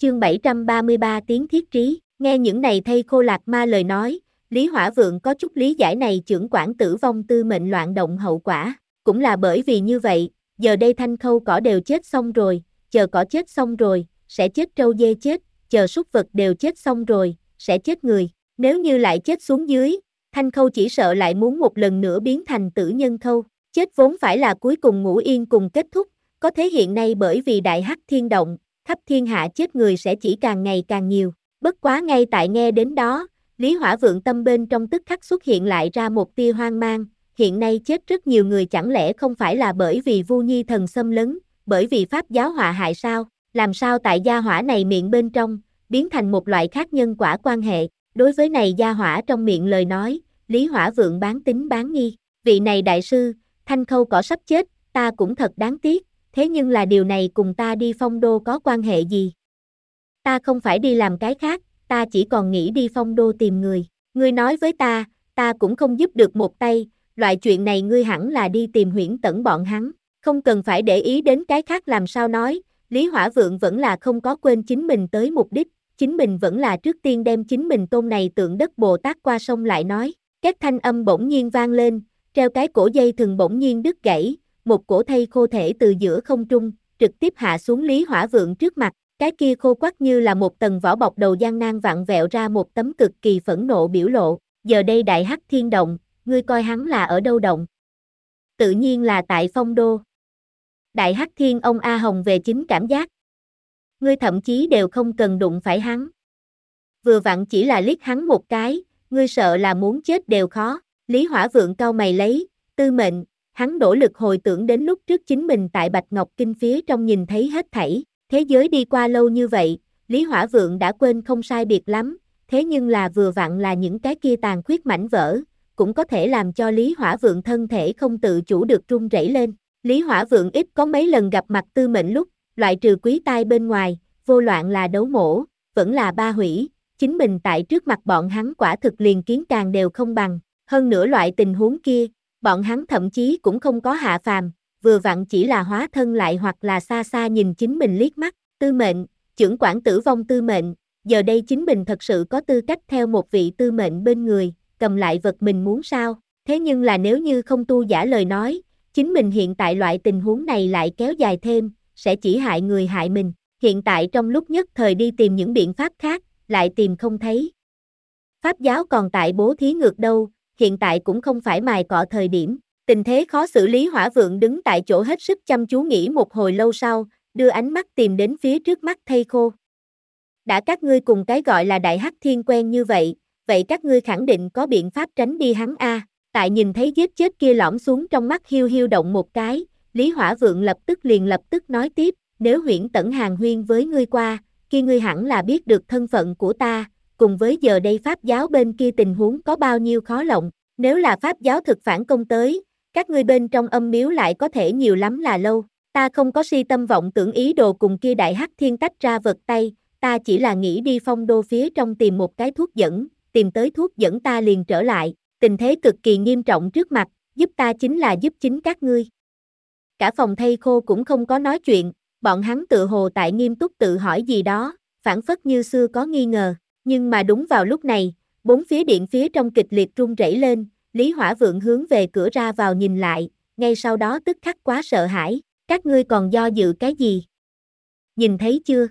Chương 733 tiếng thiết trí, nghe những này thây khô lạc ma lời nói, Lý Hỏa Vượng có chút lý giải này chưởng quản tử vong tư mệnh loạn động hậu quả, cũng là bởi vì như vậy, giờ đây thanh khâu cỏ đều chết xong rồi, chờ cỏ chết xong rồi, sẽ chết trâu dê chết, chờ súc vật đều chết xong rồi, sẽ chết người, nếu như lại chết xuống dưới, thanh khâu chỉ sợ lại muốn một lần nữa biến thành tử nhân khâu, chết vốn phải là cuối cùng ngủ yên cùng kết thúc, có thế hiện nay bởi vì đại hắc thiên động, khắp thiên hạ chết người sẽ chỉ càng ngày càng nhiều, bất quá ngay tại nghe đến đó, Lý Hỏa Vượng tâm bên trong tức khắc xuất hiện lại ra một tia hoang mang, hiện nay chết rất nhiều người chẳng lẽ không phải là bởi vì Vu Nhi thần xâm lấn, bởi vì pháp giáo họa hại sao, làm sao tại gia hỏa này miệng bên trong, biến thành một loại khác nhân quả quan hệ, đối với này gia hỏa trong miệng lời nói, Lý Hỏa Vượng bán tín bán nghi, vị này đại sư, thanh khâu cỏ sắp chết, ta cũng thật đáng tiếc, thế nhưng là điều này cùng ta đi Phong Đô có quan hệ gì? Ta không phải đi làm cái khác, ta chỉ còn nghĩ đi Phong Đô tìm người. Ngươi nói với ta cũng không giúp được một tay, loại chuyện này ngươi hẳn là đi tìm Huyễn Tẩn bọn hắn, không cần phải để ý đến cái khác làm sao nói, Lý Hỏa Vượng vẫn là không có quên chính mình tới mục đích, chính mình vẫn là trước tiên đem chính mình tôn này tượng đất Bồ Tát qua sông lại nói, két thanh âm bỗng nhiên vang lên, treo cái cổ dây thừng bỗng nhiên đứt gãy, một cổ thây khô thể từ giữa không trung, trực tiếp hạ xuống Lý Hỏa Vượng trước mặt, cái kia khô quắc như là một tầng vỏ bọc đầu gian nan vặn vẹo ra một tấm cực kỳ phẫn nộ biểu lộ, giờ đây đại hắc thiên động, ngươi coi hắn là ở đâu động? Tự nhiên là tại Phong Đô. Đại hắc thiên ông A Hồng về chính cảm giác. Ngươi thậm chí đều không cần đụng phải hắn. Vừa vặn chỉ là liếc hắn một cái, ngươi sợ là muốn chết đều khó, Lý Hỏa Vượng cau mày lấy, tư mệnh, hắn đổ lực hồi tưởng đến lúc trước chính mình tại Bạch Ngọc Kinh phía trong nhìn thấy hết thảy, thế giới đi qua lâu như vậy, Lý Hỏa Vượng đã quên không sai biệt lắm, thế nhưng là vừa vặn là những cái kia tàn khuyết mảnh vỡ, cũng có thể làm cho Lý Hỏa Vượng thân thể không tự chủ được run rẩy lên. Lý Hỏa Vượng ít có mấy lần gặp mặt tư mệnh lúc, loại trừ quý tai bên ngoài, vô loạn là đấu mổ, vẫn là ba hủy, chính mình tại trước mặt bọn hắn quả thực liền kiến càng đều không bằng, hơn nữa loại tình huống kia, bọn hắn thậm chí cũng không có hạ phàm, vừa vặn chỉ là hóa thân lại hoặc là xa xa nhìn chính mình liếc mắt, tư mệnh, chưởng quản tử vong tư mệnh, giờ đây chính mình thật sự có tư cách theo một vị tư mệnh bên người, cầm lại vật mình muốn sao, thế nhưng là nếu như không tu giả lời nói, chính mình hiện tại loại tình huống này lại kéo dài thêm, sẽ chỉ hại người hại mình, hiện tại trong lúc nhất thời đi tìm những biện pháp khác, lại tìm không thấy. Pháp giáo còn tại bố thí ngược đâu, hiện tại cũng không phải mài cọ thời điểm, tình thế khó xử Lý Hỏa Vượng đứng tại chỗ hết sức chăm chú nghĩ một hồi lâu sau, đưa ánh mắt tìm đến phía trước mắt thây khô. Đã các ngươi cùng cái gọi là đại hắc thiên quen như vậy các ngươi khẳng định có biện pháp tránh đi hắn a. Tại nhìn thấy giết chết kia lõm xuống trong mắt hiu hiu động một cái, Lý Hỏa Vượng lập tức nói tiếp, nếu Huyễn Tẩn hàng huyên với ngươi qua, kia ngươi hẳn là biết được thân phận của ta, cùng với giờ đây pháp giáo bên kia tình huống có bao nhiêu khó lộng, nếu là pháp giáo thực phản công tới, các ngươi bên trong âm miếu lại có thể nhiều lắm là lâu, ta không có si tâm vọng tưởng ý đồ cùng kia đại hắc thiên tách ra vật tay, ta chỉ là nghĩ đi Phong Đô phía trong tìm một cái thuốc dẫn, tìm tới thuốc dẫn ta liền trở lại, tình thế cực kỳ nghiêm trọng trước mặt, giúp ta chính là giúp chính các ngươi. Cả phòng thây khô cũng không có nói chuyện, bọn hắn tự hồ tại nghiêm túc tự hỏi gì đó, phản phất như xưa có nghi ngờ, nhưng mà đúng vào lúc này, bốn phía điện phía trong kịch liệt rung rẩy lên, Lý Hỏa Vượng hướng về cửa ra vào nhìn lại, ngay sau đó tức khắc quá sợ hãi, các ngươi còn do dự cái gì? Nhìn thấy chưa?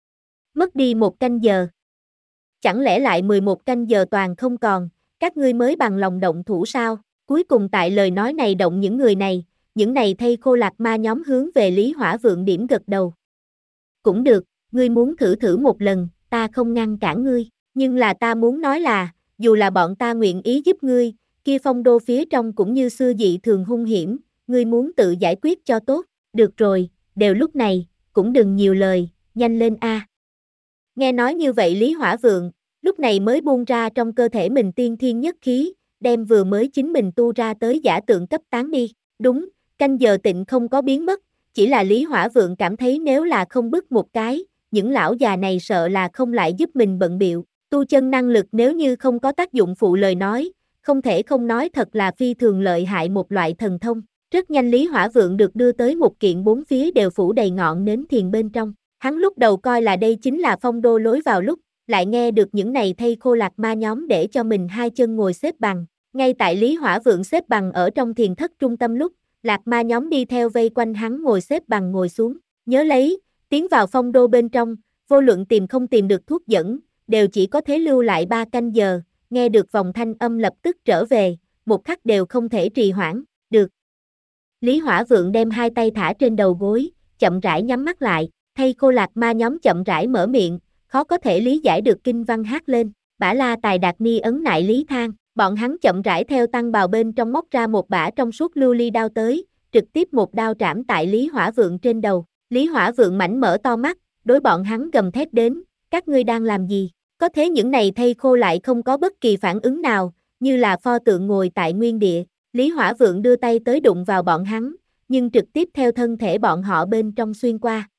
Mất đi 1 canh giờ. Chẳng lẽ lại 11 canh giờ toàn không còn, các ngươi mới bằng lòng động thủ sao? Cuối cùng tại lời nói này động những này thây khô lạc ma nhóm hướng về Lý Hỏa Vượng điểm gật đầu. Cũng được, ngươi muốn thử một lần, ta không ngăn cản ngươi, nhưng là ta muốn nói là, dù là bọn ta nguyện ý giúp ngươi, kia Phong Đô phía trong cũng như xưa dị thường hung hiểm, ngươi muốn tự giải quyết cho tốt, được rồi, đều lúc này, cũng đừng nhiều lời, nhanh lên a. Nghe nói như vậy Lý Hỏa Vượng, lúc này mới buông ra trong cơ thể mình tiên thiên nhất khí, đem vừa mới chính mình tu ra tới giả tượng cấp tán đi, đúng, canh giờ tịnh không có biến mất, chỉ là Lý Hỏa Vượng cảm thấy nếu là không bức một cái, những lão già này sợ là không lại giúp mình bận biệu, tu chân năng lực nếu như không có tác dụng phụ lời nói, không thể không nói thật là phi thường lợi hại một loại thần thông, rất nhanh Lý Hỏa Vượng được đưa tới một kiện bốn phía đều phủ đầy ngọn nến thiền bên trong. Hắn lúc đầu coi là đây chính là phong đô lối vào lúc, lại nghe được những này thây khô lạc ma nhóm để cho mình hai chân ngồi xếp bằng. Ngay tại Lý Hỏa Vượng xếp bằng ở trong thiền thất trung tâm lúc, lạc ma nhóm đi theo vây quanh hắn ngồi xếp bằng ngồi xuống. Nhớ lấy, tiến vào phong đô bên trong, vô luận tìm không tìm được thuốc dẫn, đều chỉ có thể lưu lại 3 canh giờ, nghe được vòng thanh âm lập tức trở về, một khắc đều không thể trì hoãn, được. Lý Hỏa Vượng đem hai tay thả trên đầu gối, chậm rãi nhắm mắt lại, thây khô lạc ma nhóm chậm rãi mở miệng, khó có thể lý giải được kinh văn hát lên, bả la tài đạt ni ấn nại lý thang, bọn hắn chậm rãi theo tăng bào bên trong móc ra một bả trong suốt lưu ly đao tới, trực tiếp một đao trảm tại Lý Hỏa Vượng trên đầu. Lý Hỏa Vượng mảnh mở to mắt, đối bọn hắn gầm thét đến, các ngươi đang làm gì? Có thế những này thây khô lại không có bất kỳ phản ứng nào, như là pho tượng ngồi tại nguyên địa. Lý Hỏa Vượng đưa tay tới đụng vào bọn hắn, nhưng trực tiếp theo thân thể bọn họ bên trong xuyên qua.